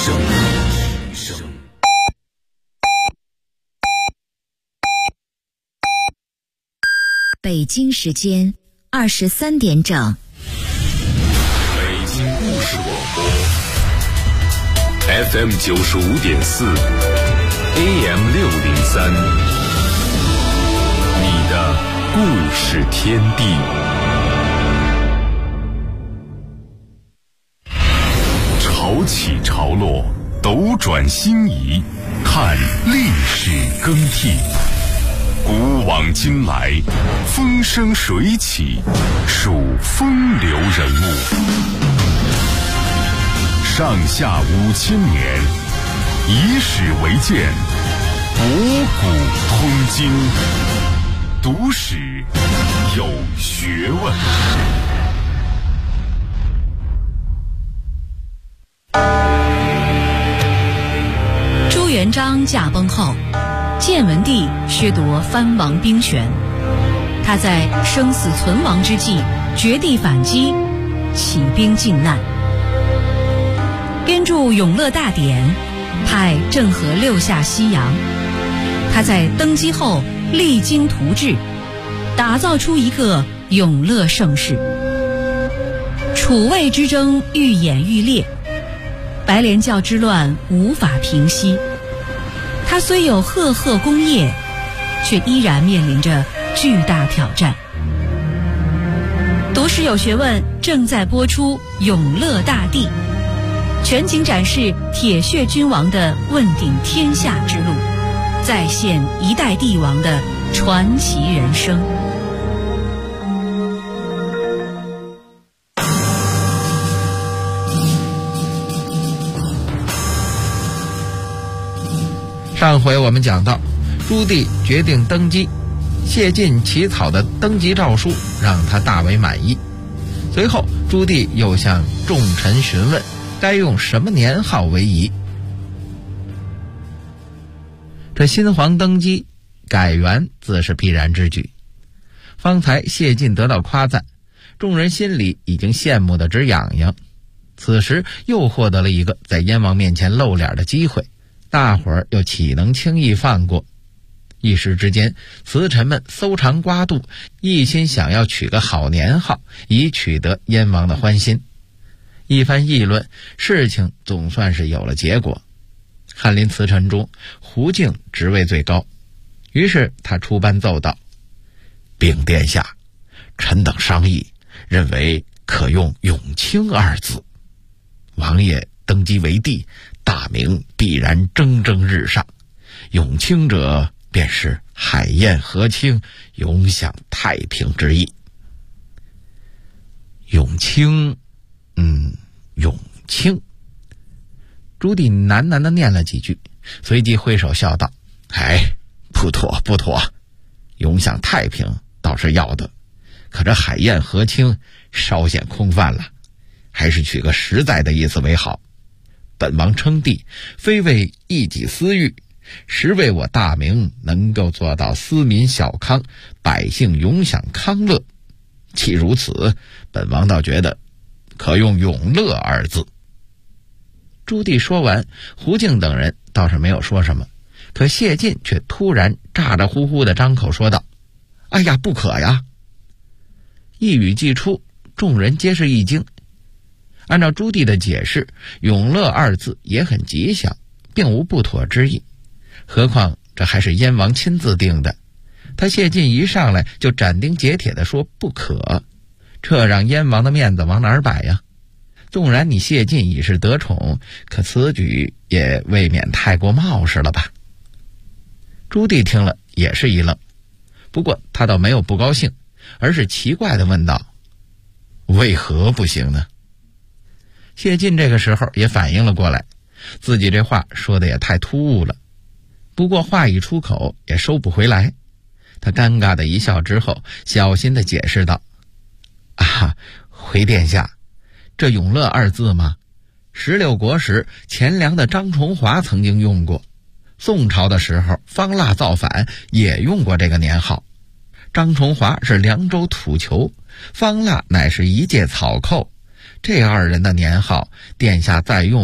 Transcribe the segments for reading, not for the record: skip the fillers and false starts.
北京时间23点整。 北京故事广播 FM 95.4 AM 603，你的故事天地。潮起潮落，斗转星移，看历史更替。古往今来，风生水起，数风流人物。上下5000年，以史为鉴，博古通今，读史有学问。 朱元璋驾崩后，建文帝削夺藩王兵权，他在生死存亡之际绝地反击，起兵靖难，编著《永乐大典》，派郑和6下西洋。他在登基后励精图治，打造出一个永乐盛世。楚魏之争愈演愈烈，白莲教之乱无法平息。他虽有赫赫功业，却依然面临着巨大挑战。读史有学问正在播出《永乐大帝》，全景展示铁血君王的问鼎天下之路，再现一代帝王的传奇人生。 上回我们讲到，朱棣决定登基，谢晋起草的登基诏书让他大为满意。随后朱棣又向众臣询问该用什么年号为宜。这新皇登基，改元自是必然之举。方才谢晋得到夸赞，众人心里已经羡慕得直痒痒，此时又获得了一个在燕王面前露脸的机会，大伙儿又岂能轻易放过？一时之间，词臣们搜肠刮肚，一心想要取个好年号，以取得燕王的欢心。一番议论，事情总算是有了结果。翰林词臣中，胡敬职位最高，于是他出班奏道：禀殿下，臣等商议，认为可用永清2字。王爷登基为帝，大明必然蒸蒸日上，永清者便是海晏河清，永享太平之意。永清，永清。朱棣喃喃地念了几句，随即挥手笑道：不妥不妥，永享太平倒是要的，可这海晏河清稍显空泛了，还是取个实在的意思为好。本王称帝，非为一己私欲，实为我大明能够做到私民小康，百姓永享康乐。既如此，本王倒觉得可用永乐2字。朱棣说完，胡敬等人倒是没有说什么，可谢晋却突然咋咋呼呼地张口说道：哎呀，不可呀！一语既出，众人皆是一惊。按照朱棣的解释，永乐2字也很吉祥，并无不妥之意。何况这还是燕王亲自定的，他谢晋一上来就斩钉截铁地说不可，这让燕王的面子往哪儿摆呀？纵然你谢晋已是得宠，可此举也未免太过冒失了吧？朱棣听了也是一愣，不过他倒没有不高兴，而是奇怪地问道：为何不行呢？谢晋这个时候也反应了过来，自己这话说的也太突兀了，不过话一出口也收不回来。他尴尬的一笑之后，小心地解释道：回殿下，这永乐2字嘛，16国时钱粮的张崇华曾经用过，宋朝的时候方腊造反也用过这个年号。张崇华是凉州土囚，方腊乃是一介草寇，这2人的年号殿下再用，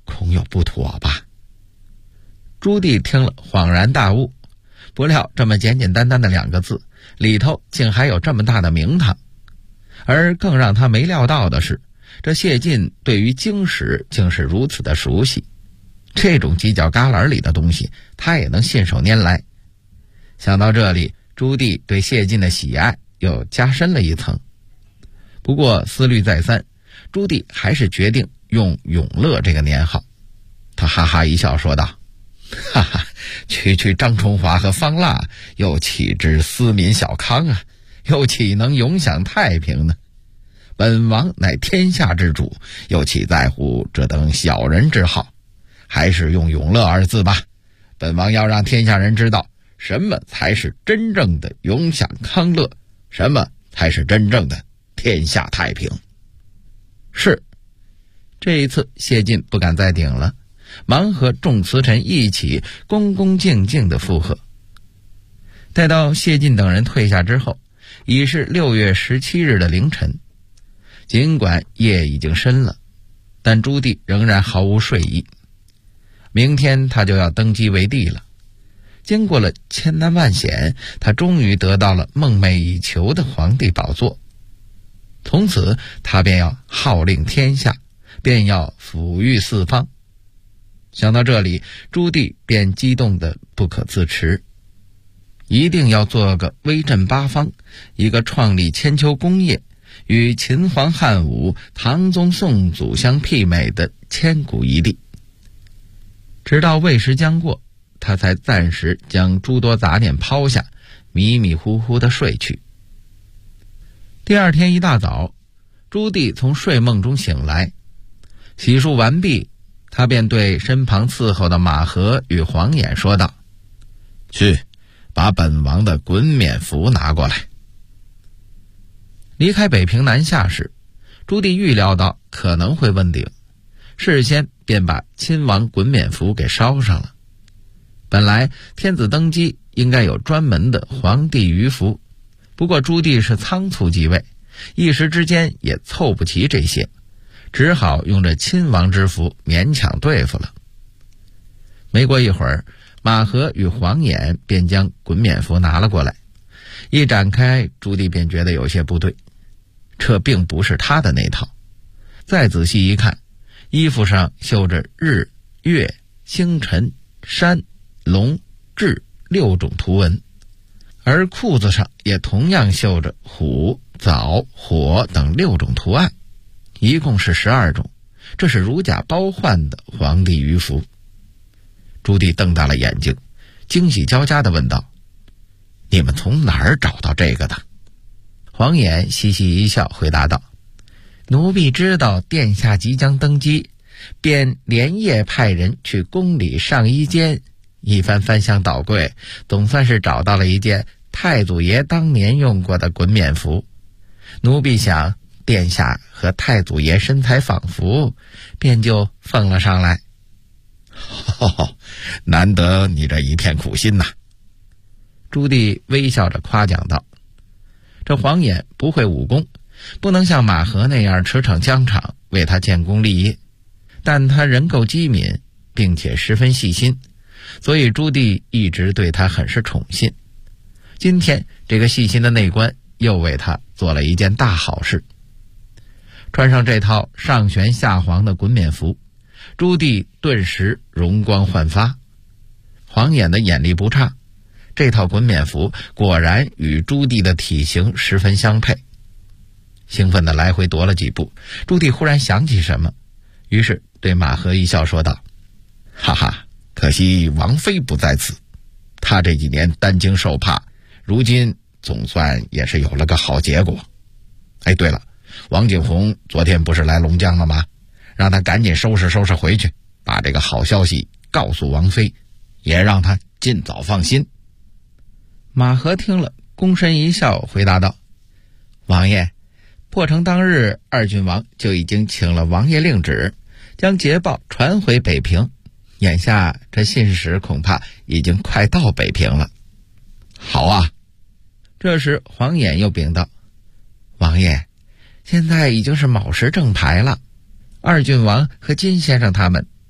恐有不妥吧？朱棣听了恍然大悟，不料这么简简单单的2个字里头竟还有这么大的名堂。而更让他没料到的是，这谢晋对于经史竟是如此的熟悉，这种犄角旮旯里的东西他也能信手拈来。想到这里，朱棣对谢晋的喜爱又加深了一层。不过思虑再三，朱棣还是决定用永乐这个年号。他哈哈一笑说道：哈哈，区区张崇华和方腊，又岂知思民小康啊，又岂能永享太平呢？本王乃天下之主，又岂在乎这等小人之好？还是用永乐二字吧。本王要让天下人知道，什么才是真正的永享康乐，什么才是真正的天下太平。是，这一次谢晋不敢再顶了，忙和众词臣一起恭恭敬敬地附和。待到谢晋等人退下之后，已是6月17日的凌晨。尽管夜已经深了，但朱棣仍然毫无睡意。明天他就要登基为帝了。经过了千难万险，他终于得到了梦寐以求的皇帝宝座。从此他便要号令天下，便要抚育四方。想到这里，朱棣便激动得不可自持，一定要做个威震八方，一个创立千秋功业，与秦皇汉武、唐宗宋祖相媲美的千古一帝。直到未时将过，他才暂时将诸多杂念抛下，迷迷糊糊地睡去。第二天一大早，朱棣从睡梦中醒来，洗漱完毕，他便对身旁伺候的马和与黄衍说道：去，把本王的衮冕服拿过来。离开北平南下时，朱棣预料到可能会问鼎，事先便把亲王衮冕服给烧上了。本来天子登基应该有专门的皇帝鱼服，不过朱棣是仓促继位，一时之间也凑不齐这些，只好用这亲王之服勉强对付了。没过一会儿，马和与黄衍便将衮冕服拿了过来，一展开，朱棣便觉得有些不对，这并不是他的那套。再仔细一看，衣服上绣着日、月、星辰、山、龙、雉6种图文，而裤子上也同样绣着虎、枣、火等6种图案，一共是12种，这是如假包换的皇帝鱼服。朱棣瞪大了眼睛，惊喜交加地问道：你们从哪儿找到这个的？黄衍嘻嘻一笑回答道：奴婢知道殿下即将登基，便连夜派人去宫里上衣间，一番翻箱倒柜，总算是找到了一件太祖爷当年用过的衮冕服。奴婢想殿下和太祖爷身材仿佛，便就奉了上来。难得你这一片苦心呐。朱棣微笑着夸奖道。这黄衍不会武功，不能像马和那样驰骋疆场为他建功立业，但他人够机敏，并且十分细心，所以朱棣一直对他很是宠信。今天这个细心的内官又为他做了一件大好事。穿上这套上玄下黄的衮冕服，朱棣顿时容光焕发。黄衍的眼力不差，这套衮冕服果然与朱棣的体型十分相配。兴奋地来回踱了几步，朱棣忽然想起什么，于是对马和一笑说道：哈哈，可惜王妃不在此，她这几年担惊受怕，如今总算也是有了个好结果。哎，对了，王景洪昨天不是来龙江了吗？让他赶紧收拾收拾回去，把这个好消息告诉王妃，也让他尽早放心。马和听了，躬身一笑，回答道：王爷，破城当日，二郡王就已经请了王爷令旨，将捷报传回北平，眼下这信使恐怕已经快到北平了。好啊。这时黄衍又禀道：王爷，现在已经是卯时正牌了，二郡王和金先生他们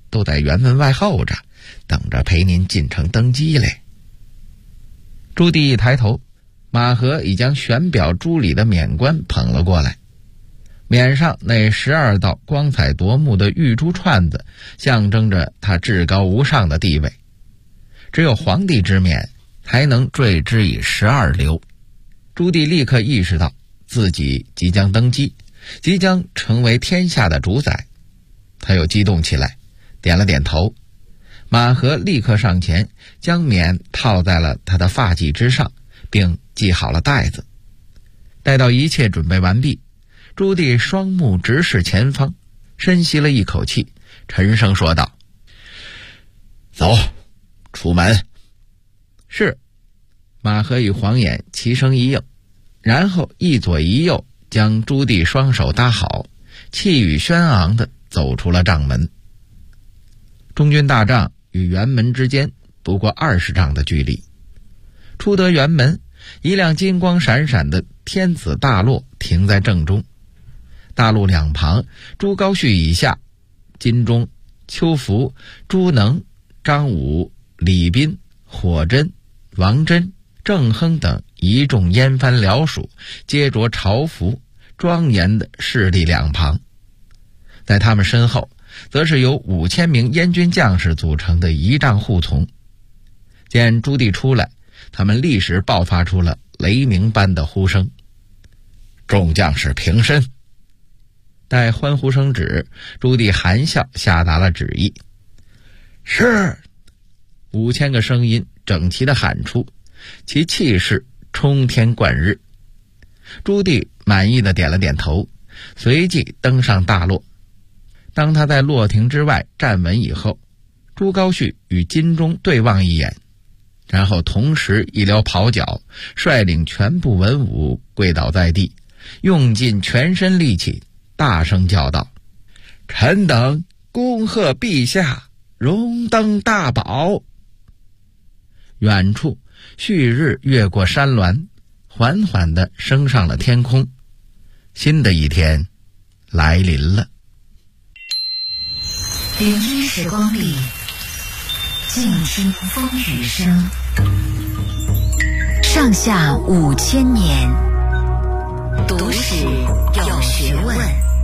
都在辕门外候着，等着陪您进城登基嘞。朱棣一抬头，马和已将悬表朱礼的冕冠捧了过来，冕上那12道光彩夺目的玉珠串子，象征着他至高无上的地位。只有皇帝之冕才能缀之以12流。朱棣立刻意识到自己即将登基，即将成为天下的主宰，他又激动起来，点了点头。马和立刻上前，将冕套在了他的发髻之上，并系好了带子。待到一切准备完毕，朱棣双目直视前方，深吸了一口气，沉声说道：“走，出门。”是。马和与黄衍齐声一应，然后一左一右将朱棣双手搭好，气宇轩昂地走出了帐门。中军大帐与辕门之间不过20丈的距离。出得辕门，一辆金光闪闪的天子大骆停在正中，大路两旁，朱高煦以下，金钟、邱福、朱能、张武、李斌、火珍、王真、郑亨等一众燕藩僚属，皆着朝服，庄严的势立两旁。在他们身后，则是由5000名燕军将士组成的仪仗护从。见朱棣出来，他们立时爆发出了雷鸣般的呼声。众将士平身。待欢呼声止，朱棣含笑下达了旨意。是！5000个声音整齐地喊出，其气势冲天贯日。朱棣满意地点了点头，随即登上大骆。当他在骆亭之外站稳以后，朱高煦与金钟对望一眼，然后同时一撩袍角，率领全部文武跪倒在地，用尽全身力气，大声叫道：“臣等恭贺陛下荣登大宝！”远处旭日越过山峦，缓缓地升上了天空。新的一天来临了。 聆听时光里，静听风雨声。上下5000年，读史有学问。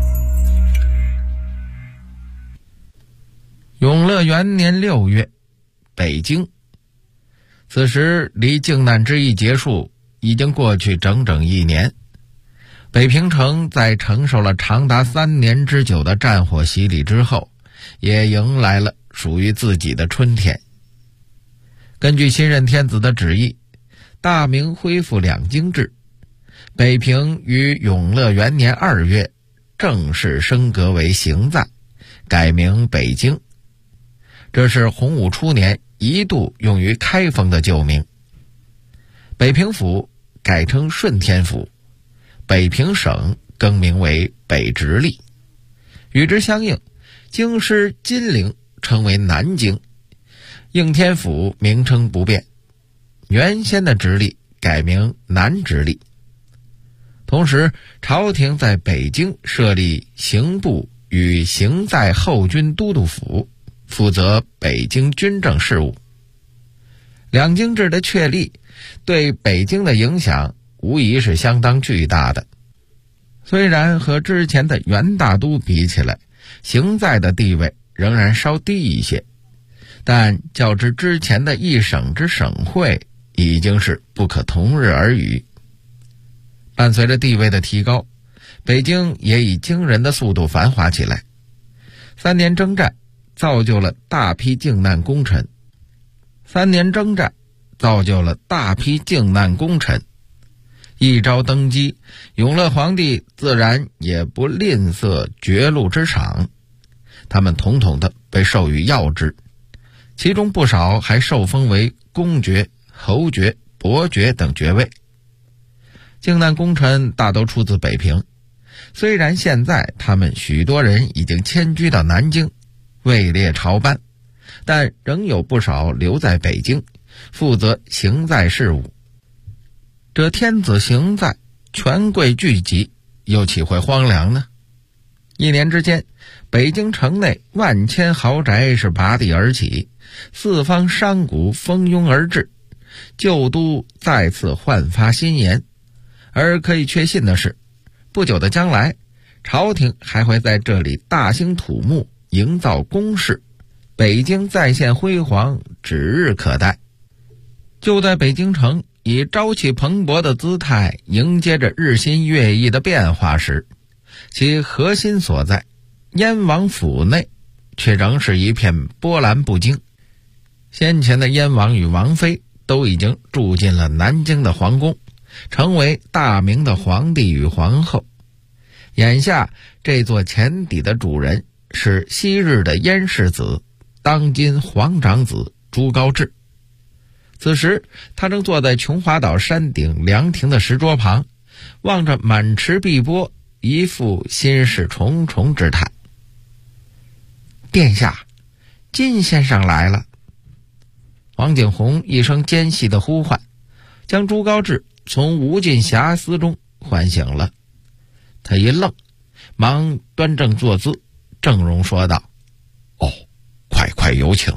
永乐元年6月，北京。此时离靖难之役结束已经过去整整1年。北平城在承受了长达3年之久的战火洗礼之后，也迎来了属于自己的春天。根据新任天子的旨意，大明恢复两京制，北平于永乐元年2月正式升格为行在，改名北京。这是洪武初年一度用于开封的旧名。北平府改称顺天府，北平省更名为北直隶。与之相应，京师金陵称为南京，应天府名称不变，原先的直隶改名南直隶。同时，朝廷在北京设立刑部与行在后军都督府，负责北京军政事务。两京制的确立对北京的影响无疑是相当巨大的。虽然和之前的元大都比起来，行在的地位仍然稍低一些，但较之前的一省之省会已经是不可同日而语。伴随着地位的提高，北京也以惊人的速度繁华起来。3年征战造就了大批靖难功臣，一朝登基，永乐皇帝自然也不吝啬爵禄之赏，他们统统的被授予要职，其中不少还受封为公爵、侯爵、伯爵等爵位。靖难功臣大都出自北平，虽然现在他们许多人已经迁居到南京，位列朝班，但仍有不少留在北京，负责行在事务。这天子行在，权贵聚集，又岂会荒凉呢？ 1年之间，北京城内万千豪宅是拔地而起，四方商贾蜂拥而至，旧都再次焕发新颜。而可以确信的是，不久的将来，朝廷还会在这里大兴土木，营造宫室，北京再现辉煌指日可待。就在北京城以朝气蓬勃的姿态迎接着日新月异的变化时，其核心所在燕王府内却仍是一片波澜不惊。先前的燕王与王妃都已经住进了南京的皇宫，成为大明的皇帝与皇后。眼下这座前邸的主人是昔日的燕世子，当今皇长子朱高炽。此时他正坐在琼华岛山顶凉亭的石桌旁，望着满池碧波，一副心事重重之态。殿下，金先生来了。王景洪一声尖细的呼唤，将朱高炽从无尽遐思中唤醒了。他一愣，忙端正坐姿，正容说道：“哦，快有请。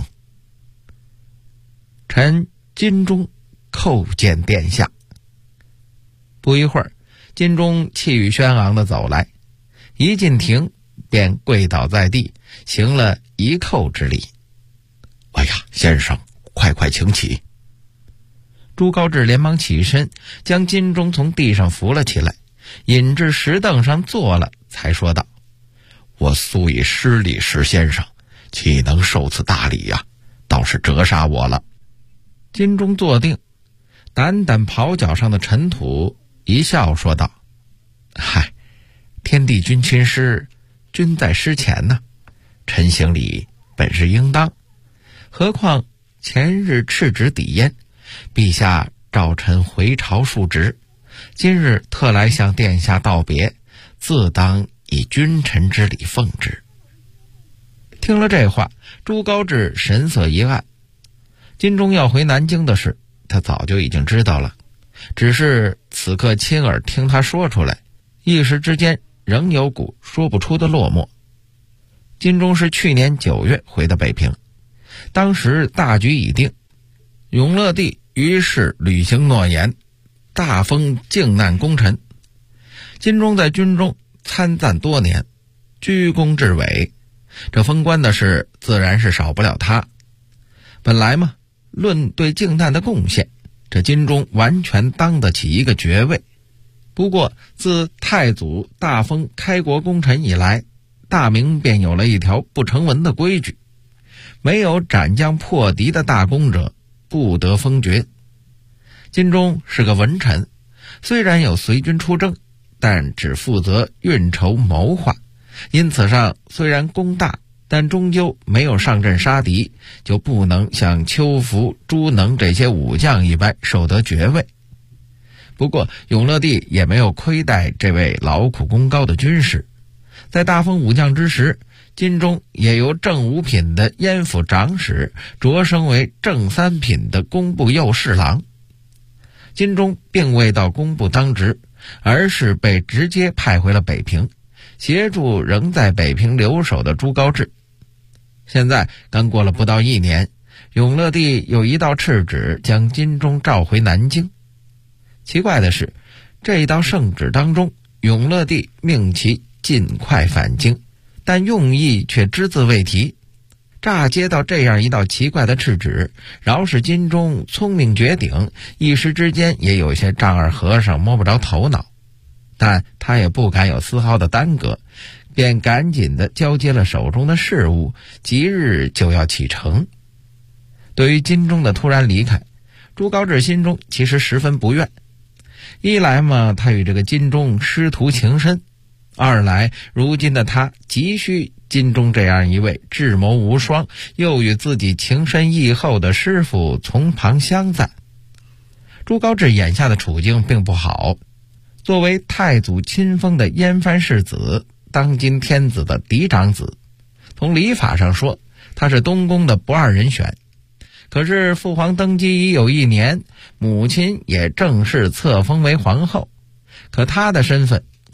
臣金钟叩见殿下。”不一会儿，金钟气宇轩昂地走来，一进庭便跪倒在地，行了一叩之礼。“哎呀，先生，快请起。”朱高炽连忙起身，将金钟从地上扶了起来，引至石凳上坐了，才说道：“我素以失礼施先生，岂能受此大礼呀？倒是折杀我了。”金钟坐定，掸掸袍角上的尘土，一笑说道：“嗨，天地君亲师，君在师前呢，臣行礼本是应当，何况前日斥职抵燕，陛下召臣回朝述职，今日特来向殿下道别，自当以君臣之礼奉之。”听了这话，朱高炽神色一暗。金钟要回南京的事，他早就已经知道了，只是此刻亲耳听他说出来，一时之间仍有股说不出的落寞。金钟是去年9月回的北平，当时大局已定，永乐帝于是履行诺言，大封靖难功臣。金钟在军中参赞多年，居功至伟，这封官的事自然是少不了他。本来嘛，论对靖难的贡献，这金钟完全当得起一个爵位。不过自太祖大封开国功臣以来，大明便有了一条不成文的规矩，没有斩将破敌的大功者不得封爵。金钟是个文臣，虽然有随军出征，但只负责运筹谋划，因此上虽然功大，但终究没有上阵杀敌，就不能像邱福、朱能这些武将一般受得爵位。不过永乐帝也没有亏待这位劳苦功高的军士，在大封武将之时，金钟也由正5品的燕府长史擢升为正3品的工部右侍郎。金钟并未到工部当职，而是被直接派回了北平，协助仍在北平留守的朱高炽。现在刚过了不到1年，永乐帝又一道敕旨将金钟召回南京。奇怪的是，这一道圣旨当中，永乐帝命其尽快返京，但用意却只字未提。乍接到这样一道奇怪的敕旨，饶是金钟聪明绝顶，一时之间也有些丈二和尚摸不着头脑，但他也不敢有丝毫的耽搁，便赶紧地交接了手中的事务，即日就要启程。对于金钟的突然离开，朱高炽心中其实十分不愿。一来嘛，他与这个金钟师徒情深；二来，如今的他急需金钟这样一位智谋无双，又与自己情深意厚的师傅从旁相赞。朱高炽眼下的处境并不好，作为太祖亲封的燕藩世子，当今天子的嫡长子，从礼法上说，他是东宫的不二人选。可是父皇登基已有1年，母亲也正式册封为皇后，可他的身份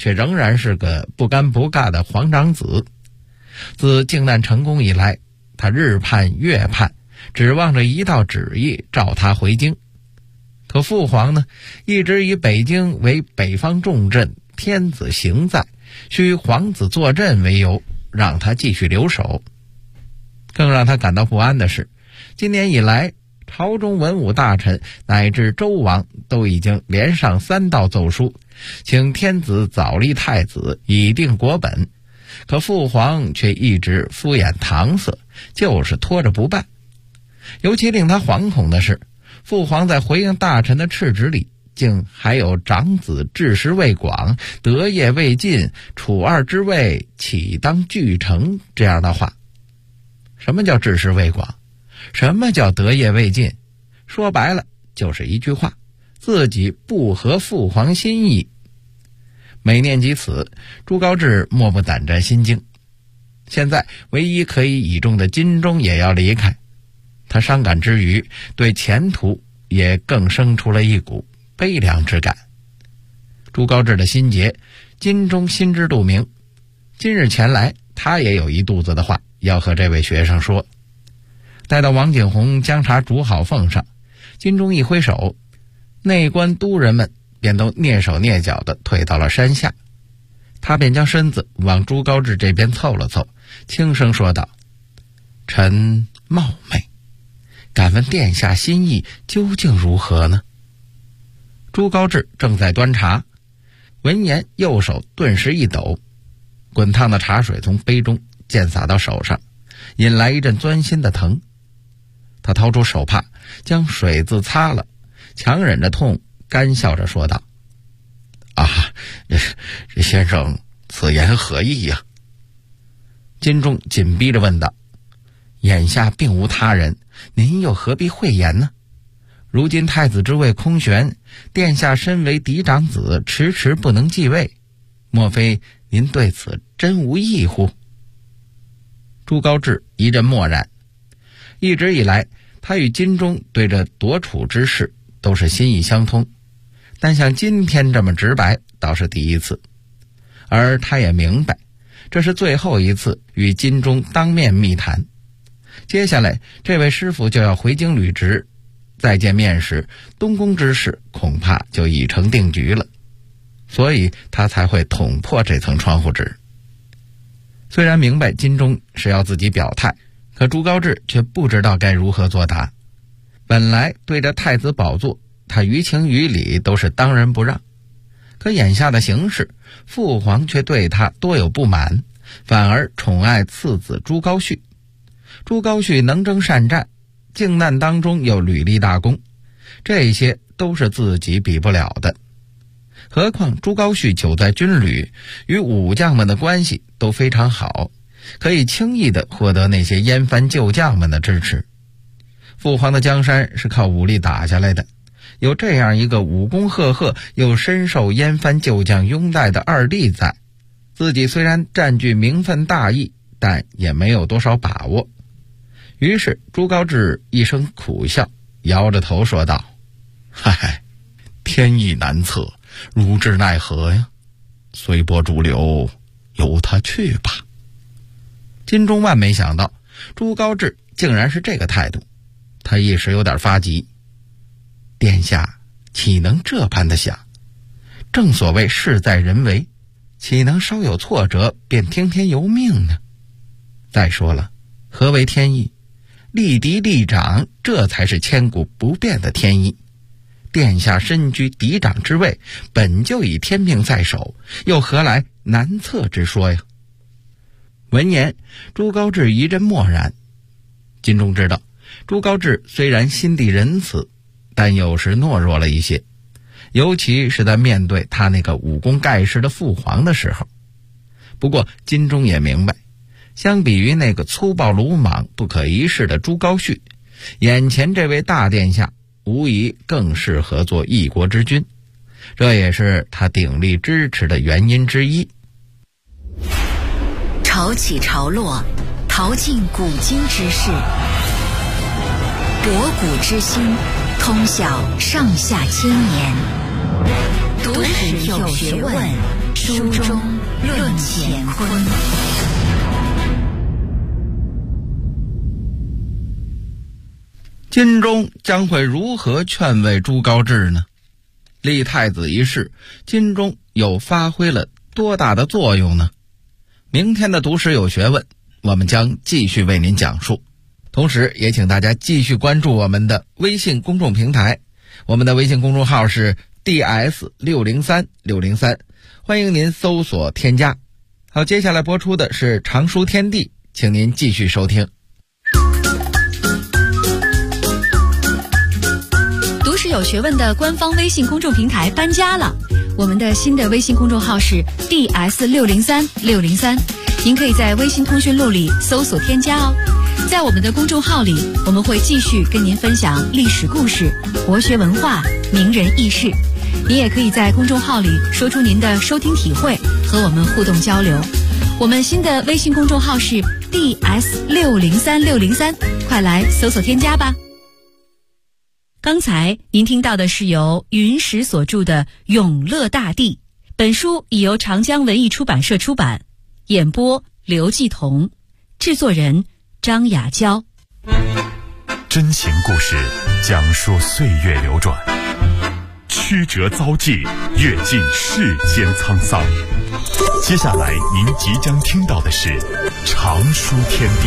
却仍然是个不干不尬的皇长子。自靖难成功以来，他日盼月盼，指望着一道旨意召他回京。可父皇呢，一直以北京为北方重镇，天子行在，需皇子坐镇为由，让他继续留守。更让他感到不安的是，今年以来，朝中文武大臣乃至周王都已经连上3道奏书，请天子早立太子，以定国本。可父皇却一直敷衍搪塞，就是拖着不办。尤其令他惶恐的是，父皇在回应大臣的敕旨里，竟还有长子志识未广，德业未尽，楚二之位岂当俱成这样的话。什么叫志识未广？什么叫德业未尽？说白了就是一句话，自己不合父皇心意。每念及此，朱高炽莫不胆战心惊。现在唯一可以倚重的金钟也要离开，他伤感之余，对前途也更生出了一股悲凉之感。朱高炽的心结，金钟心知肚明。今日前来，他也有一肚子的话要和这位学生说。待到王景洪将茶煮好奉上，金钟一挥手，内官督人们便都蹑手蹑脚地退到了山下。他便将身子往朱高炽这边凑了凑，轻声说道：“臣冒昧，敢问殿下心意究竟如何呢？”朱高炽正在端茶，闻言右手顿时一抖，滚烫的茶水从杯中溅洒到手上，引来一阵钻心的疼。他掏出手帕，将水渍擦了，强忍着痛，干笑着说道：“这先生此言何意呀？”金钟紧逼着问道：“眼下并无他人，您又何必讳言呢？如今太子之位空悬，殿下身为嫡长子，迟迟不能继位，莫非您对此真无异乎？”朱高炽一阵默然。一直以来，他与金钟对这夺储之事都是心意相通，但像今天这么直白倒是第一次。而他也明白，这是最后一次与金钟当面密谈。接下来这位师傅就要回京履职，再见面时，东宫之事恐怕就已成定局了，所以他才会捅破这层窗户纸。虽然明白金钟是要自己表态，可朱高炽却不知道该如何作答。本来对着太子宝座，他于情于理都是当仁不让，可眼下的形势，父皇却对他多有不满，反而宠爱次子朱高煦。朱高煦能征善战，靖难当中又屡立大功，这些都是自己比不了的。何况朱高煦久在军旅，与武将们的关系都非常好，可以轻易地获得那些燕藩旧将们的支持。父皇的江山是靠武力打下来的，有这样一个武功赫赫又深受燕藩旧将拥戴的二弟在，自己虽然占据名分大义，但也没有多少把握。于是朱高炽一声苦笑，摇着头说道：“嗨，天意难测，汝之奈何呀？随波逐流，由他去吧。”金钟万没想到朱高炽竟然是这个态度，他一时有点发急。殿下岂能这般的想？正所谓事在人为，岂能稍有挫折便听天由命呢？再说了，何为天意？立嫡立长，这才是千古不变的天意。殿下身居嫡长之位，本就以天命在手，又何来难测之说呀？闻言，朱高炽一阵默然。金钟知道，朱高炽虽然心地仁慈，但有时懦弱了一些，尤其是在面对他那个武功盖世的父皇的时候。不过金钟也明白，相比于那个粗暴鲁莽不可一世的朱高煦，眼前这位大殿下无疑更适合做一国之君，这也是他鼎力支持的原因之一。 潮起潮落，淘尽古今之事，博古之心，通晓上下千年。读史有学问， 书中论乾坤。 金钟将会如何劝慰朱高炽呢？立太子一事，金钟又发挥了多大的作用呢？明天的读史有学问，我们将继续为您讲述。同时也请大家继续关注我们的微信公众平台，我们的微信公众号是 DS603603，欢迎您搜索添加。好，接下来播出的是常书天地，请您继续收听。 读史有学问的官方微信公众平台搬家了，我们的新的微信公众号是 DS603603，您可以在微信通讯录里搜索添加哦。在我们的公众号里，我们会继续跟您分享历史故事、国学文化、名人轶事。您也可以在公众号里说出您的收听体会，和我们互动交流。我们新的微信公众号是 DS603603，快来搜索添加吧。刚才您听到的是由云石所著的《永乐大帝》，本书已由长江文艺出版社出版，演播刘继彤，制作人张雅娇。 真情故事讲述岁月流转，曲折遭际，阅尽世间沧桑。接下来您即将听到的是常书天地。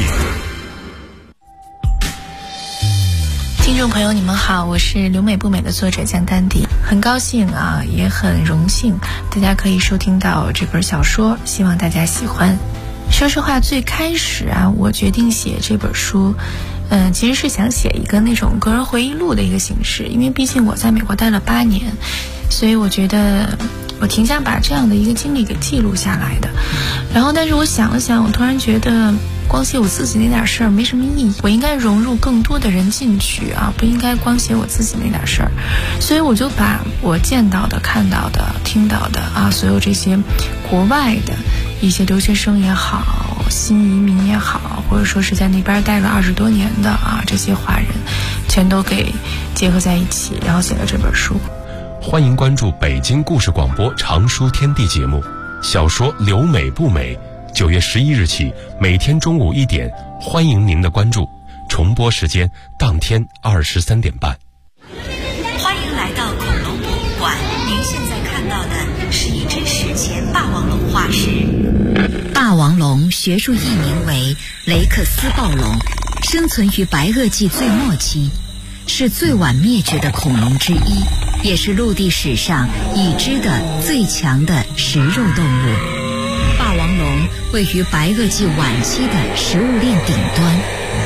听众朋友你们好，我是留美不美的作者江丹迪，很高兴也很荣幸大家可以收听到这本小说，希望大家喜欢。说实话，最开始我决定写这本书其实是想写一个那种个人回忆录的一个形式，因为毕竟我在美国待了8年，所以我觉得我挺想把这样的一个经历给记录下来的。然后但是我想了想，我突然觉得光写我自己那点事儿没什么意义，我应该融入更多的人进去不应该光写我自己那点事儿。所以我就把我见到的、看到的、听到的所有这些国外的一些留学生也好，新移民也好，或者说是在那边待了20多年的这些华人，全都给结合在一起，然后写了这本书。 欢迎关注北京故事广播常书天地节目，小说留美不美9月11日起每天中午1点，欢迎您的关注，重播时间当天23点半。 欢迎来到恐龙博物馆，您现在看到的是一只史前霸王龙化石。霸王龙学术译名为雷克斯暴龙，生存于白垩纪最末期，是最晚灭绝的恐龙之一，也是陆地史上已知的最强的食肉动物。霸王龙位于白垩纪晚期的食物链顶端。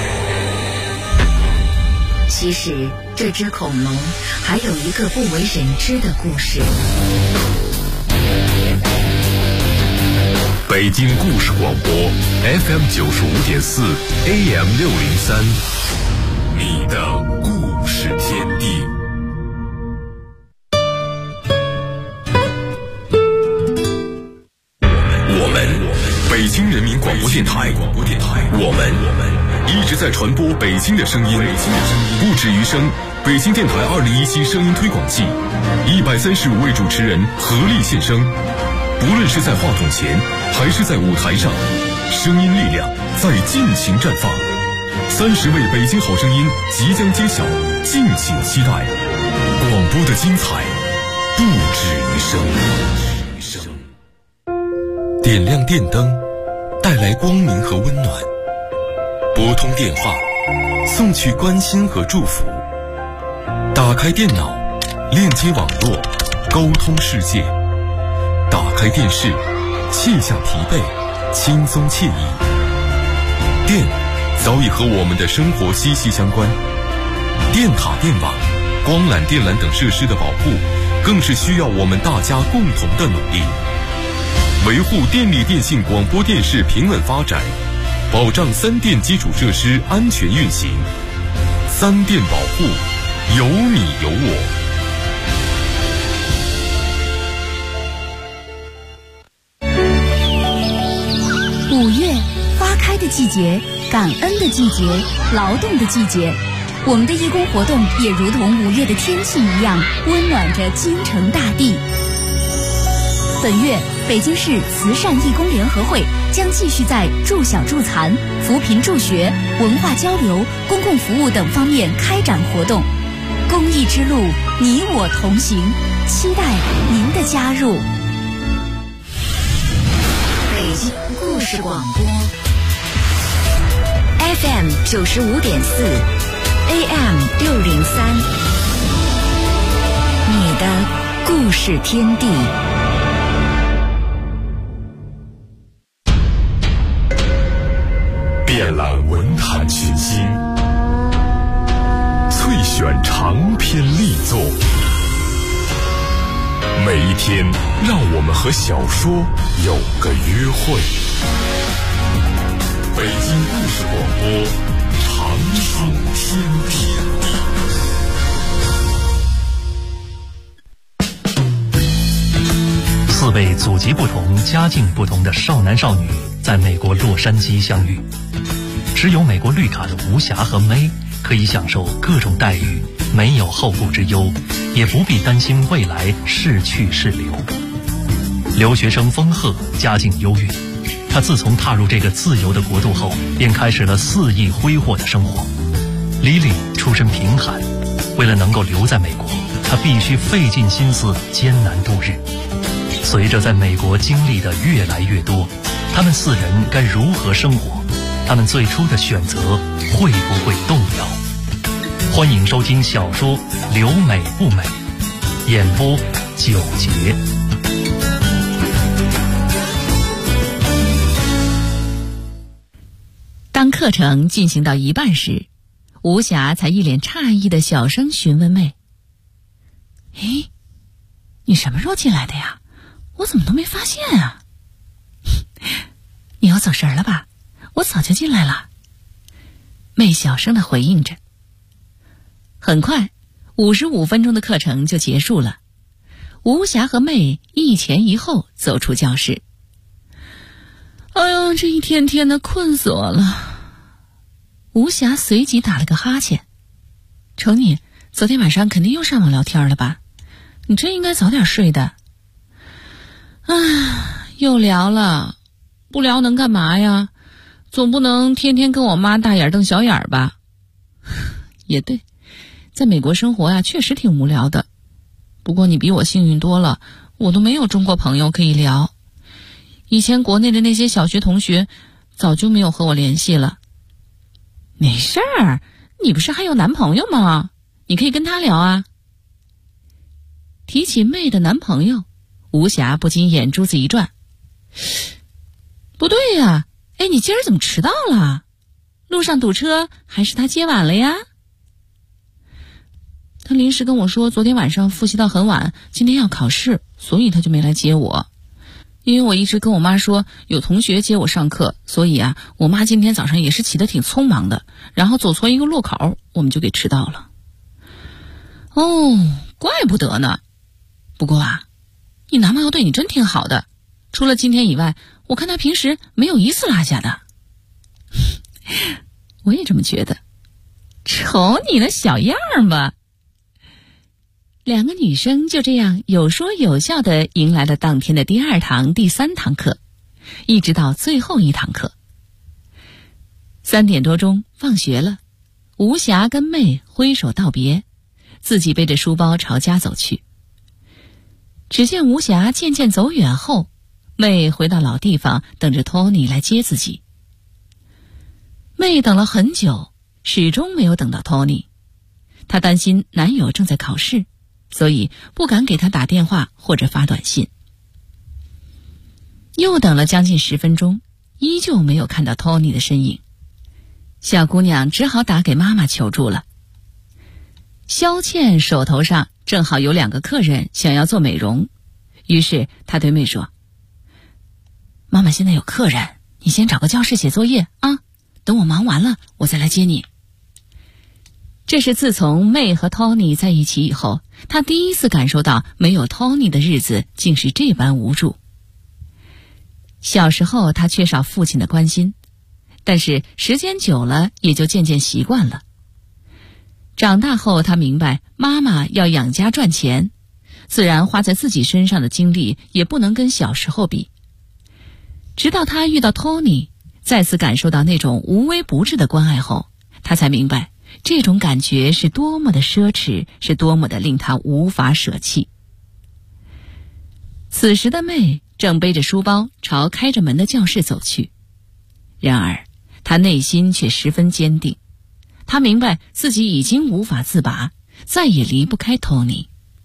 其实这只恐龙还有一个不为人知的故事。 北京故事广播 FM 95.4 AM 603，你的故事天地。我们北京人民广播电台，我们一直在传播北京的声音，不止于声。北京电台2017声音推广季，135位主持人合力献声。不论是在话筒前，还是在舞台上，声音力量在尽情绽放。30位北京好声音即将揭晓，敬请期待。广播的精彩不止于声。 点亮电灯，带来光明和温暖；拨通电话，送去关心和祝福；打开电脑，链接网络，沟通世界；打开电视，卸下疲惫，轻松惬意。电早已和我们的生活息息相关，电塔、电网、光缆、电缆等设施的保护，更是需要我们大家共同的努力。维护电力电信广播电视平稳发展，保障3电基础设施安全运行。3电保护，有你有我。 5月，花开的季节，感恩的季节，劳动的季节。我们的义工活动也如同5月的天气一样，温暖着京城大地。本月北京市慈善义工联合会将继续在助小助残、扶贫助学、文化交流、公共服务等方面开展活动。公益之路，你我同行，期待您的加入。 北京故事广播 FM 95.4 AM 603，你的故事天地。 遍览文坛群星，萃选长篇力作，每一天让我们和小说有个约会。北京故事广播，长寿天地。 4位祖籍不同、家境不同的少男少女在美国洛杉矶相遇，持有美国绿卡的吴霞和May可以享受各种待遇，没有后顾之忧，也不必担心未来是去是留。留学生风鹤家境优越，他自从踏入这个自由的国度后，便开始了肆意挥霍的生活。Lily 出身贫寒，为了能够留在美国，他必须费尽心思艰难度日。随着在美国经历的越来越多，他们4人该如何生活？他们最初的选择会不会动摇？欢迎收听小说《留美不美》，演播9节。 当课程进行到一半时，吴霞才一脸诧异的小声询问妹：“诶，你什么时候进来的呀？我怎么都没发现啊？”“你要走神了吧？我早就进来了。”妹小声的回应着。很快，55分钟的课程就结束了。吴霞和妹一前一后走出教室。哎呀，这一天天的困死我了。吴霞随即打了个哈欠。瞅你，昨天晚上肯定又上网聊天了吧？你真应该早点睡的。又聊了，不聊能干嘛呀？总不能天天跟我妈大眼瞪小眼吧？也对，在美国生活呀，确实挺无聊的。不过你比我幸运多了，我都没有中国朋友可以聊。以前国内的那些小学同学早就没有和我联系了。没事儿，你不是还有男朋友吗？你可以跟他聊啊。提起妹的男朋友，吴霞不禁眼珠子一转。不对呀，你今儿怎么迟到了？路上堵车还是他接晚了呀？他临时跟我说昨天晚上复习到很晚，今天要考试，所以他就没来接我。因为我一直跟我妈说有同学接我上课，所以我妈今天早上也是起得挺匆忙的，然后走错一个路口，我们就给迟到了。哦，怪不得呢。不过你男朋友对你真挺好的，除了今天以外，我看他平时没有一次落下的。我也这么觉得。瞅你那小样吧。2个女生就这样有说有笑地迎来了当天的第2堂、第3堂课，一直到最后1堂课。3点多钟放学了，吴霞跟妹挥手道别，自己背着书包朝家走去。只见吴霞渐渐走远后，妹回到老地方等着托尼来接自己。妹等了很久，始终没有等到托尼。她担心男友正在考试，所以不敢给他打电话或者发短信。又等了将近10分钟，依旧没有看到托尼的身影。小姑娘只好打给妈妈求助了。肖倩手头上正好有2个客人想要做美容，于是她对妹说：“妈妈现在有客人，你先找个教室写作业啊，等我忙完了我再来接你。”这是自从妹和 Tony 在一起以后，她第一次感受到没有 Tony 的日子竟是这般无助。小时候她缺少父亲的关心，但是时间久了也就渐渐习惯了。长大后她明白妈妈要养家赚钱， 自然花在自己身上的精力也不能跟小时候比。直到他遇到 Tony， 再次感受到那种无微不至的关爱后，他才明白这种感觉是多么的奢侈，是多么的令他无法舍弃。此时的妹正背着书包朝开着门的教室走去，然而她内心却十分坚定，她明白自己已经无法自拔，再也离不开 Tony。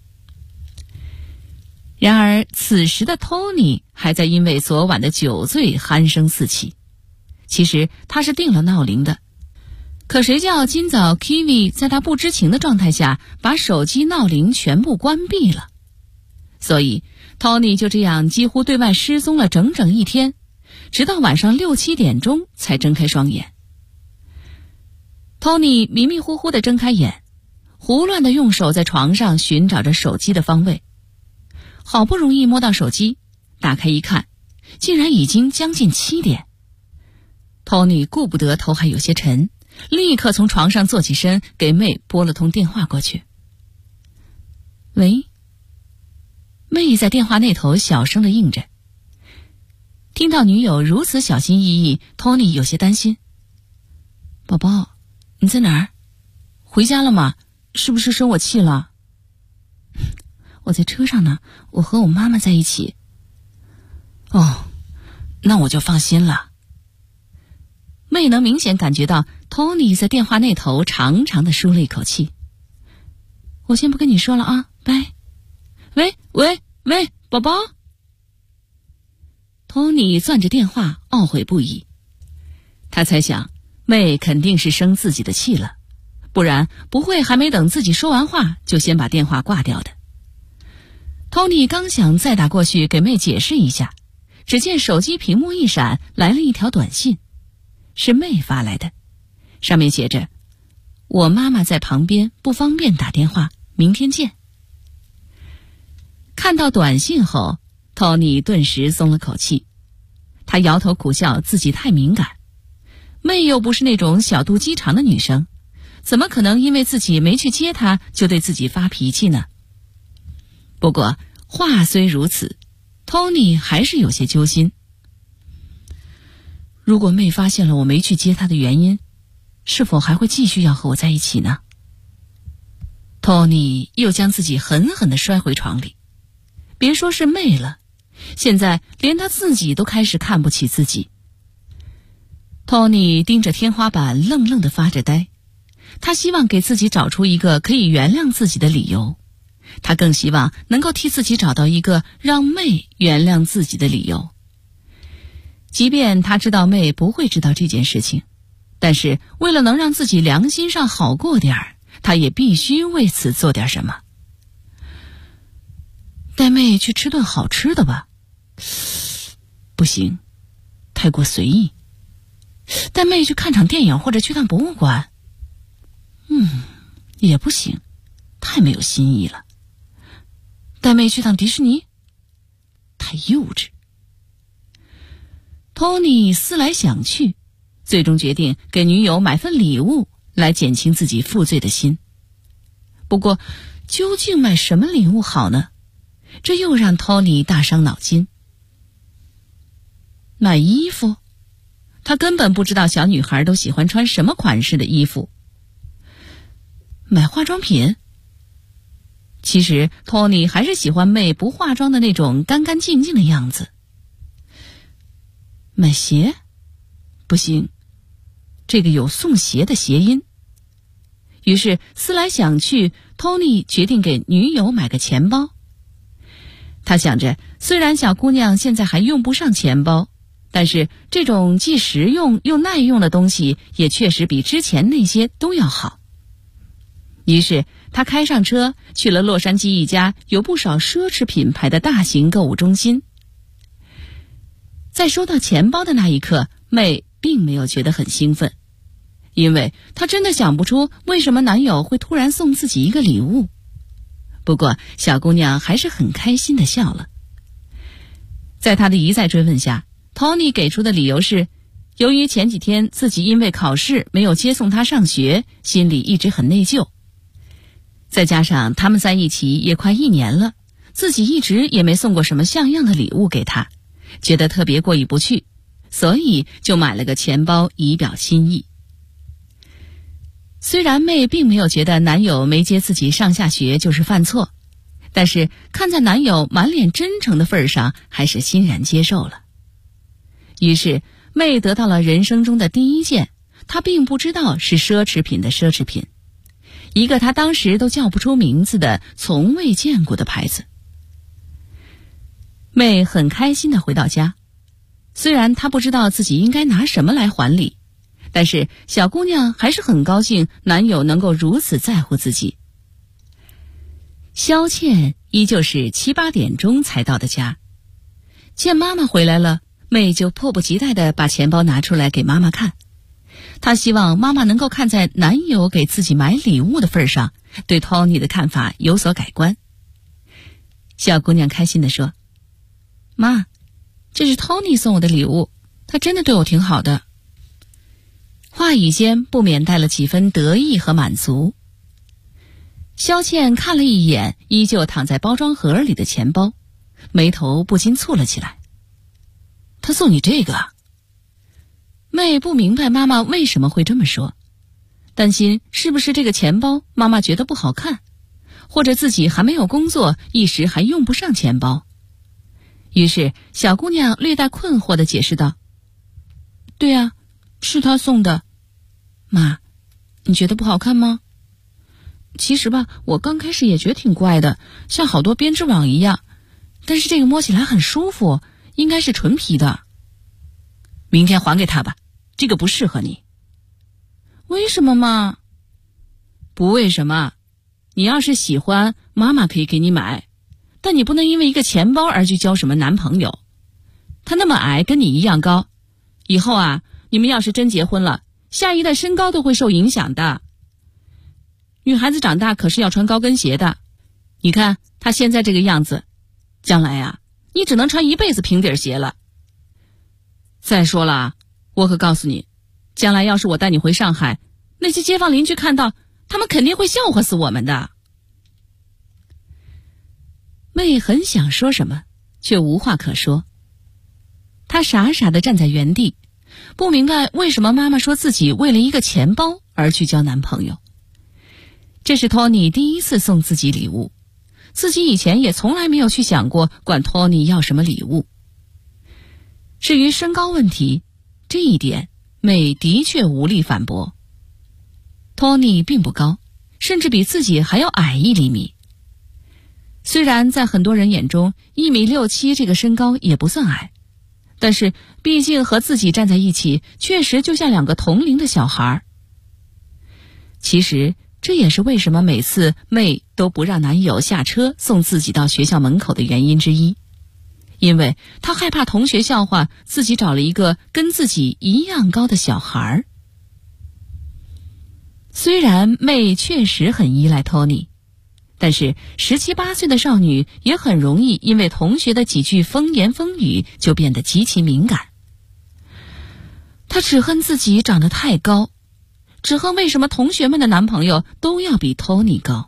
然而此时的 Tony 还在因为昨晚的酒醉鼾声四起。其实他是定了闹铃的，可谁叫今早 Kiwi 在他不知情的状态下把手机闹铃全部关闭了，所以 Tony 就这样几乎对外失踪了整整一天，直到晚上6、7点钟才睁开双眼。 Tony 迷迷糊糊地睁开眼，胡乱地用手在床上寻找着手机的方位，好不容易摸到手机，打开一看，竟然已经将近7点。 Tony 顾不得头还有些沉，立刻从床上坐起身，给妹拨了通电话过去。喂。妹在电话那头小声地应着。听到女友如此小心翼翼， Tony 有些担心。宝宝，你在哪儿？回家了吗？是不是生我气了？我在车上呢，我和我妈妈在一起。哦，那我就放心了。妹能明显感觉到 Tony 在电话那头长长的舒了一口气。我先不跟你说了啊，拜。喂，宝宝。Tony 攥着电话懊悔不已，他猜想妹肯定是生自己的气了，不然不会还没等自己说完话就先把电话挂掉的。Tony 刚想再打过去给妹解释一下，只见手机屏幕一闪，来了一条短信，是妹发来的，上面写着：我妈妈在旁边，不方便打电话，明天见。看到短信后， Tony 顿时松了口气，他摇头苦笑，自己太敏感，妹又不是那种小肚鸡肠的女生，怎么可能因为自己没去接她就对自己发脾气呢？不过话虽如此， Tony 还是有些揪心。如果妹发现了我没去接她的原因，是否还会继续要和我在一起呢？ Tony 又将自己狠狠地摔回床里，别说是妹了，现在连他自己都开始看不起自己。 Tony 盯着天花板愣愣地发着呆，他希望给自己找出一个可以原谅自己的理由，他更希望能够替自己找到一个让妹原谅自己的理由。即便他知道妹不会知道这件事情，但是为了能让自己良心上好过点儿，他也必须为此做点什么。带妹去吃顿好吃的吧？不行，太过随意。带妹去看场电影或者去趟博物馆？也不行，太没有新意了。带妹去趟迪士尼？太幼稚。Tony 思来想去，最终决定给女友买份礼物来减轻自己负罪的心。不过究竟买什么礼物好呢？这又让 Tony 大伤脑筋。买衣服？他根本不知道小女孩都喜欢穿什么款式的衣服。买化妆品？其实 Tony 还是喜欢妹不化妆的那种干干净净的样子。买鞋？不行，这个有送鞋的谐音。于是思来想去， Tony 决定给女友买个钱包。他想着，虽然小姑娘现在还用不上钱包，但是这种既实用又耐用的东西也确实比之前那些都要好。于是他开上车，去了洛杉矶一家有不少奢侈品牌的大型购物中心。在收到钱包的那一刻，妹并没有觉得很兴奋，因为她真的想不出为什么男友会突然送自己一个礼物。不过小姑娘还是很开心地笑了。在她的一再追问下， Tony 给出的理由是，由于前几天自己因为考试没有接送她上学，心里一直很内疚，再加上他们在一起也快1年了， 自己一直也没送过什么像样的礼物给她，觉得特别过意不去，所以就买了个钱包以表心意。虽然妹并没有觉得男友没接自己上下学就是犯错，但是看在男友满脸真诚的份上，还是欣然接受了。于是妹得到了人生中的第一件她并不知道是奢侈品的奢侈品，一个她当时都叫不出名字的从未见过的牌子。妹很开心地回到家，虽然她不知道自己应该拿什么来还礼，但是小姑娘还是很高兴男友能够如此在乎自己。萧倩依旧是7、8点钟才到的家，见妈妈回来了，妹就迫不及待地把钱包拿出来给妈妈看。她希望妈妈能够看在男友给自己买礼物的份上，对 Tony 的看法有所改观。小姑娘开心地说：“妈，这是 Tony 送我的礼物，他真的对我挺好的。”话语间不免带了几分得意和满足。萧倩看了一眼依旧躺在包装盒里的钱包，眉头不禁蹙了起来。他送你这个？妹不明白妈妈为什么会这么说，担心是不是这个钱包妈妈觉得不好看，或者自己还没有工作，一时还用不上钱包。于是小姑娘略带困惑地解释道：“对啊，是他送的。妈，你觉得不好看吗？其实吧，我刚开始也觉得挺怪的，像好多编织网一样，但是这个摸起来很舒服，应该是纯皮的。明天还给他吧，这个不适合你。”为什么嘛？不为什么，你要是喜欢，妈妈可以给你买，但你不能因为一个钱包而去交什么男朋友。他那么矮，跟你一样高，以后啊，你们要是真结婚了，下一代身高都会受影响的。女孩子长大可是要穿高跟鞋的，你看她现在这个样子，将来啊，你只能穿一辈子平底鞋了。再说了啊，我可告诉你，将来要是我带你回上海，那些街坊邻居看到，他们肯定会笑话死我们的。妹很想说什么，却无话可说。她傻傻地站在原地，不明白为什么妈妈说自己为了一个钱包而去交男朋友。这是 Tony 第一次送自己礼物，自己以前也从来没有去想过管 Tony 要什么礼物。至于身高问题，这一点妹的确无力反驳。Tony 并不高，甚至比自己还要矮1厘米。虽然在很多人眼中1.67米这个身高也不算矮，但是毕竟和自己站在一起，确实就像2个同龄的小孩。其实这也是为什么每次妹都不让男友下车送自己到学校门口的原因之一，因为她害怕同学笑话自己找了一个跟自己一样高的小孩。虽然妹确实很依赖 Tony， 但是17、18岁的少女也很容易因为同学的几句风言风语就变得极其敏感。她只恨自己长得太高，只恨为什么同学们的男朋友都要比 Tony 高。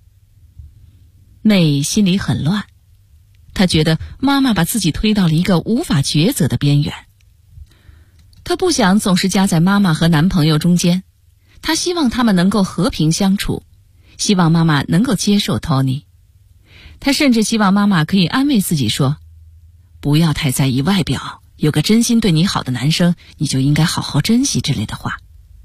妹心里很乱，她觉得妈妈把自己推到了一个无法抉择的边缘。她不想总是夹在妈妈和男朋友中间，她希望他们能够和平相处，希望妈妈能够接受 Tony。 她甚至希望妈妈可以安慰自己说，不要太在意外表，有个真心对你好的男生，你就应该好好珍惜之类的话。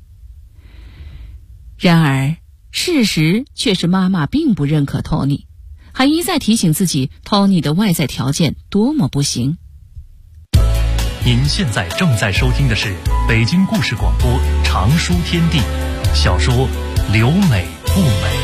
然而事实却是妈妈并不认可 Tony， 还一再提醒自己 Tony 的外在条件多么不行。 您现在正在收听的是北京故事广播长书天地小说《留美不美》。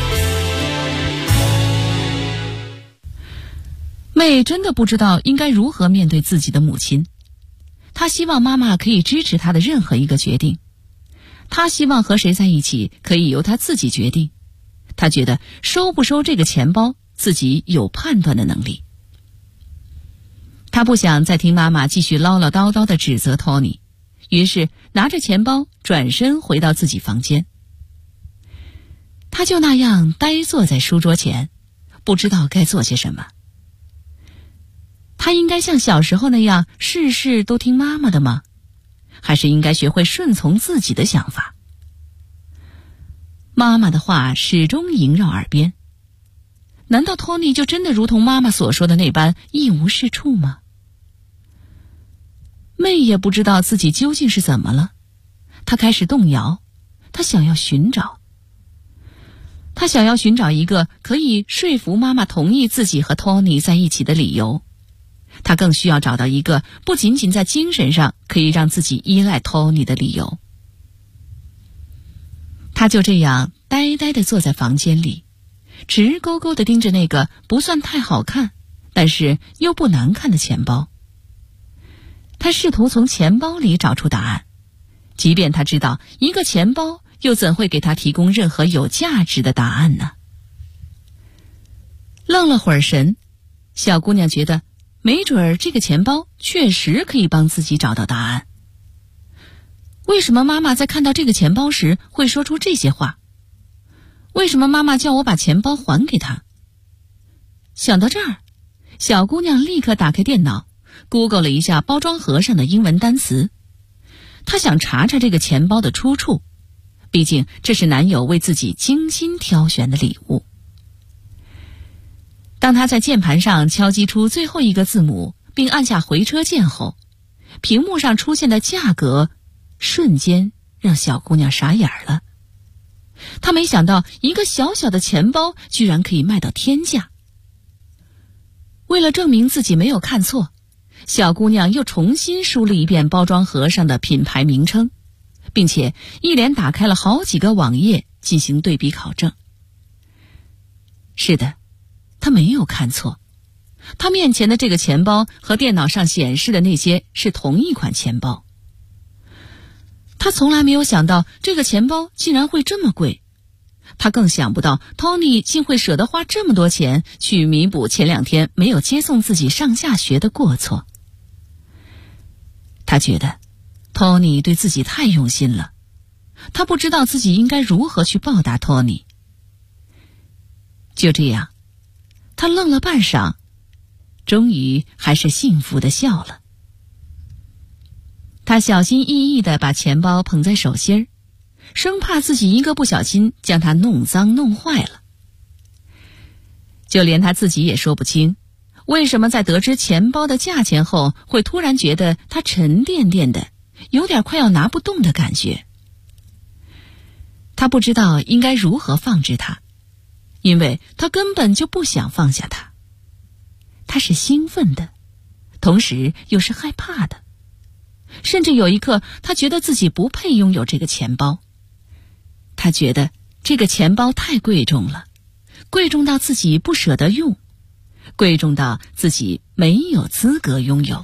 妹真的不知道应该如何面对自己的母亲，她希望妈妈可以支持她的任何一个决定，她希望和谁在一起可以由她自己决定，她觉得收不收这个钱包自己有判断的能力。她不想再听妈妈继续唠唠叨叨地指责 Tony， 于是拿着钱包转身回到自己房间。她就那样呆坐在书桌前，不知道该做些什么， 他应该像小时候那样事事都听妈妈的吗？还是应该学会顺从自己的想法？妈妈的话始终萦绕耳边。难道托尼就真的如同妈妈所说的那般一无是处吗？妹也不知道自己究竟是怎么了，她开始动摇，她想要寻找一个可以说服妈妈同意自己和托尼在一起的理由。她更需要找到一个不仅仅在精神上可以让自己依赖托尼的理由。她就这样呆呆地坐在房间里，直勾勾地盯着那个不算太好看，但是又不难看的钱包。她试图从钱包里找出答案，即便她知道一个钱包又怎会给她提供任何有价值的答案呢？愣了会儿神，小姑娘觉得没准儿这个钱包确实可以帮自己找到答案。为什么妈妈在看到这个钱包时会说出这些话？为什么妈妈叫我把钱包还给她？想到这儿，小姑娘立刻打开电脑，Google 了一下包装盒上的英文单词。她想查查这个钱包的出处，毕竟这是男友为自己精心挑选的礼物。当她在键盘上敲击出最后一个字母，并按下回车键后，屏幕上出现的价格瞬间让小姑娘傻眼了。她没想到一个小小的钱包居然可以卖到天价。为了证明自己没有看错，小姑娘又重新输了一遍包装盒上的品牌名称，并且一连打开了好几个网页进行对比考证。是的，她没有看错，她面前的这个钱包和电脑上显示的那些是同一款钱包。她从来没有想到这个钱包竟然会这么贵，她更想不到 Tony 竟会舍得花这么多钱去弥补前2天没有接送自己上下学的过错。她觉得 Tony 对自己太用心了，她不知道自己应该如何去报答 Tony。 就这样，她愣了半晌，终于还是幸福地笑了。她小心翼翼地把钱包捧在手心儿，生怕自己一个不小心将它弄脏弄坏了。就连她自己也说不清，为什么在得知钱包的价钱后，会突然觉得它沉甸甸的，有点快要拿不动的感觉。她不知道应该如何放置它，因为她根本就不想放下它。她是兴奋的，同时又是害怕的。甚至有一刻，她觉得自己不配拥有这个钱包。她觉得这个钱包太贵重了，贵重到自己不舍得用，贵重到自己没有资格拥有。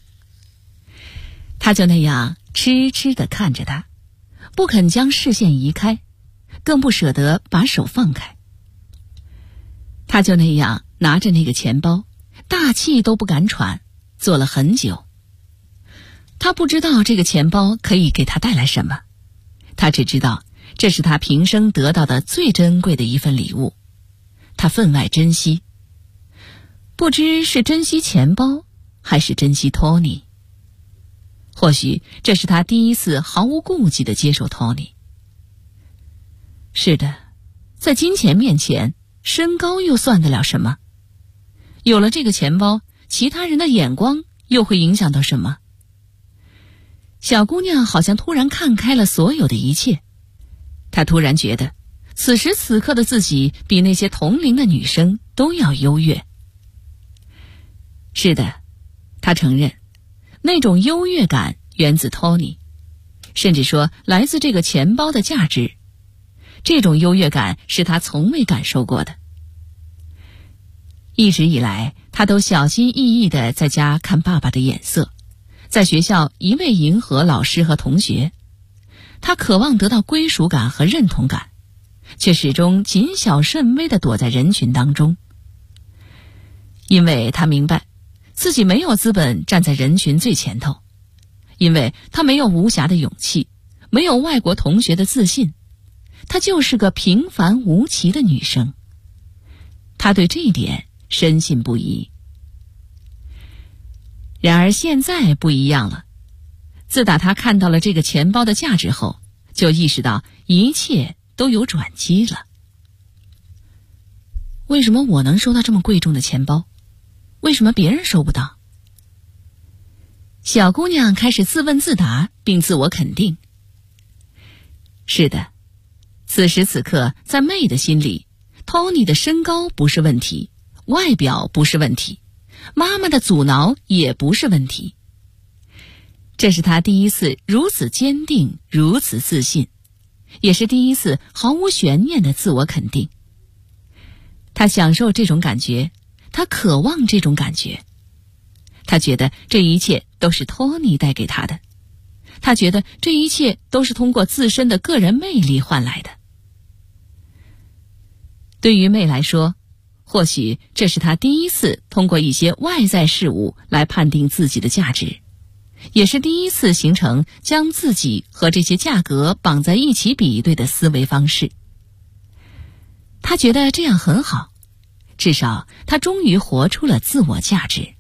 她就那样痴痴地看着它，不肯将视线移开，更不舍得把手放开。她就那样拿着那个钱包，大气都不敢喘，坐了很久。他不知道这个钱包可以给他带来什么，他只知道这是他平生得到的最珍贵的一份礼物，他分外珍惜。不知是珍惜钱包，还是珍惜托尼。或许这是他第一次毫无顾忌地接受托尼。是的，在金钱面前，身高又算得了什么？有了这个钱包，其他人的眼光又会影响到什么？小姑娘好像突然看开了所有的一切，她突然觉得此时此刻的自己比那些同龄的女生都要优越。是的，她承认那种优越感源自 Tony， 甚至说来自这个钱包的价值。这种优越感是她从未感受过的。一直以来，她都小心翼翼地在家看爸爸的眼色，在学校一味迎合老师和同学。她渴望得到归属感和认同感，却始终谨小慎微地躲在人群当中。因为她明白自己没有资本站在人群最前头，因为她没有无暇的勇气，没有外国同学的自信，她就是个平凡无奇的女生。她对这一点深信不疑。 然而现在不一样了，自打他看到了这个钱包的价值后，就意识到一切都有转机了。为什么我能收到这么贵重的钱包？为什么别人收不到？小姑娘开始自问自答，并自我肯定。是的，此时此刻，在妹的心里，托尼的身高不是问题，外表不是问题，妈妈的阻挠也不是问题。这是她第一次如此坚定，如此自信，也是第一次毫无悬念的自我肯定。她享受这种感觉，她渴望这种感觉。她觉得这一切都是托尼带给她的，她觉得这一切都是通过自身的个人魅力换来的。对于妹来说，或许这是她第一次通过一些外在事物来判定自己的价值，也是第一次形成将自己和这些价格绑在一起比对的思维方式。她觉得这样很好，至少她终于活出了自我价值。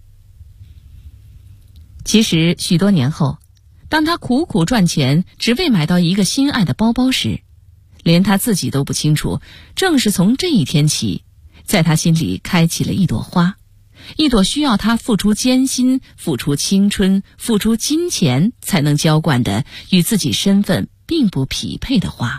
其实许多年后，当她苦苦赚钱只为买到一个心爱的包包时，连她自己都不清楚，正是从这一天起，在她心里开启了一朵花，一朵需要她付出艰辛、付出青春、付出金钱才能浇灌的与自己身份并不匹配的花。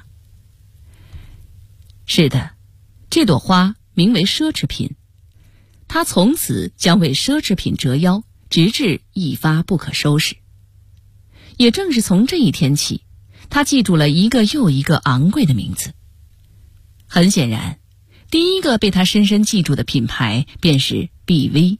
是的，这朵花名为奢侈品，她从此将为奢侈品折腰，直至一发不可收拾。也正是从这一天起，他记住了一个又一个昂贵的名字。很显然，第一个被他深深记住的品牌便是 BV。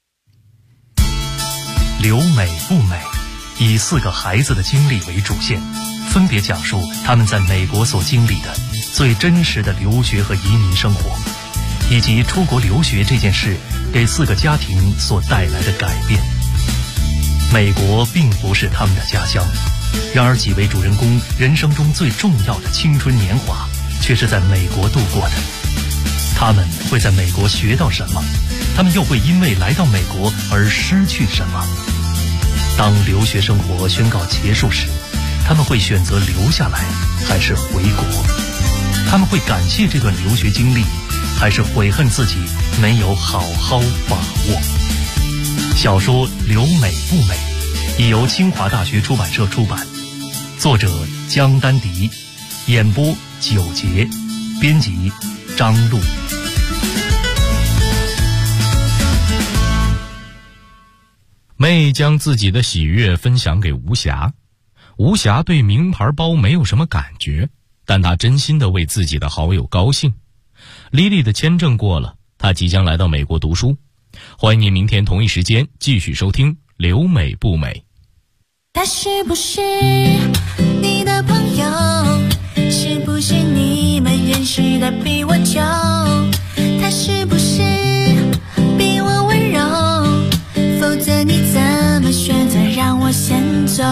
留美不美，以4个孩子的经历为主线，分别讲述他们在美国所经历的最真实的留学和移民生活，以及出国留学这件事给4个家庭所带来的改变。美国并不是他们的家乡，然而几位主人公人生中最重要的青春年华却是在美国度过的。他们会在美国学到什么？他们又会因为来到美国而失去什么？当留学生活宣告结束时，他们会选择留下来还是回国？他们会感谢这段留学经历，还是悔恨自己没有好好把握？小说《留美不美》已由清华大学出版社出版，作者江丹迪，演播九杰，编辑张璐。 妹将自己的喜悦分享给吴霞，吴霞对名牌包没有什么感觉，但她真心地为自己的好友高兴。莉莉的签证过了，她即将来到美国读书。欢迎您明天同一时间继续收听《留美不美》。 他是不是你的朋友？是不是你们认识的比我久？他是不是比我温柔？否则你怎么选择让我先走？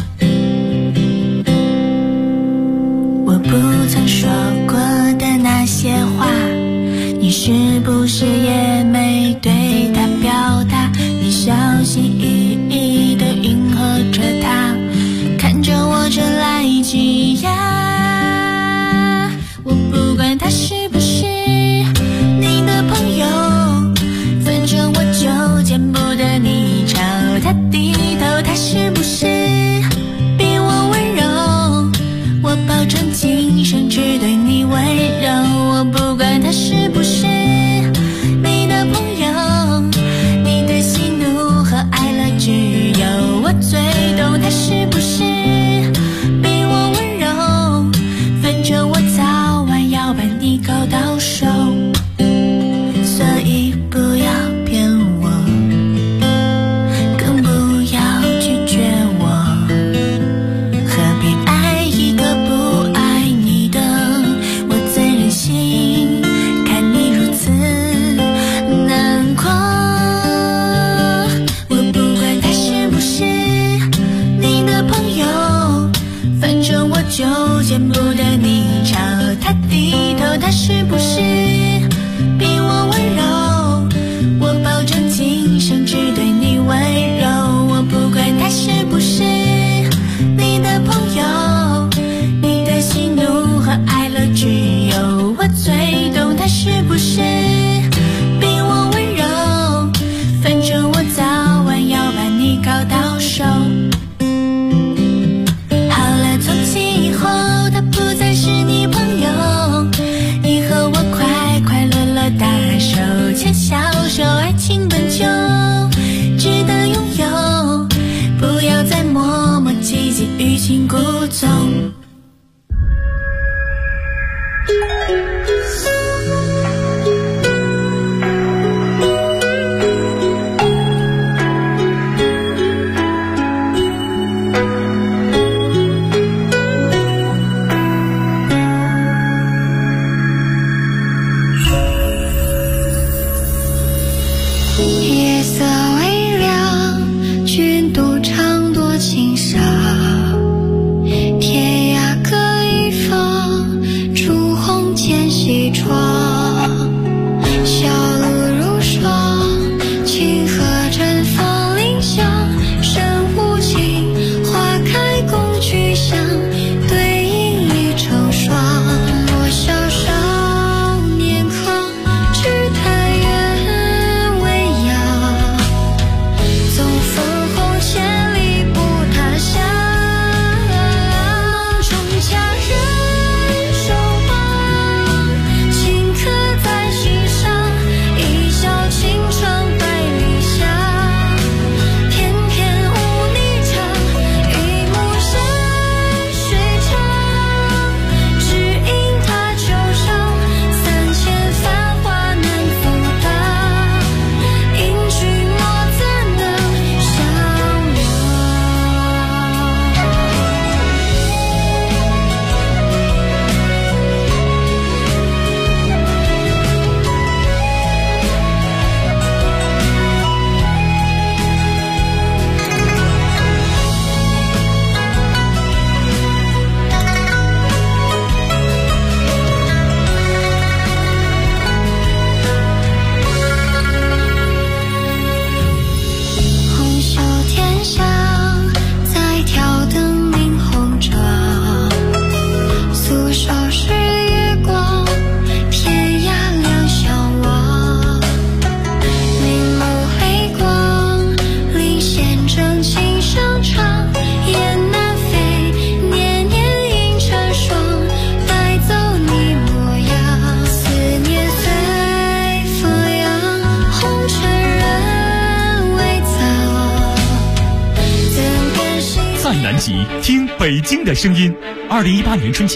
我不曾说过的那些话，你是不是也没对他表达？你小心翼翼地迎合着他，看着我这来积压。我不管他是不是你的朋友，反正我就见不得你朝他低头。他是不是比我温柔？我保证今生只对你温柔。我不管他是不是你的朋友，你的喜怒和哀乐只有我最懂。他是不是比我温柔？反正我早晚要把你搞到手，所以不要骗我，更不要拒绝我。何必爱一个不爱你的？我怎忍心看你如此难过？我不管他是不是你的朋友，反正我就见不得你朝他低头。他是不是比我温柔？我保证今生只对你温柔。 间西窗，小路如霜，清河阵风铃响，深无情，花开共聚香，对影已成双。莫笑少年狂，只叹愿未央，纵分红千里不他乡。梦中佳人守望，情刻在心上，一笑倾城百里香。翩翩舞霓裳，一幕山水长，只因他旧伤，3000繁华难阻挡，因君莫怎能相红袖添香，在挑灯明红妆，素手是月光，天涯两相望。明眸黑光，领先正气上场，雁南飞，年年映成双，带走你模样。思念随风扬，红尘人未藏，怎甘心在南极听北京的声音。2018年春节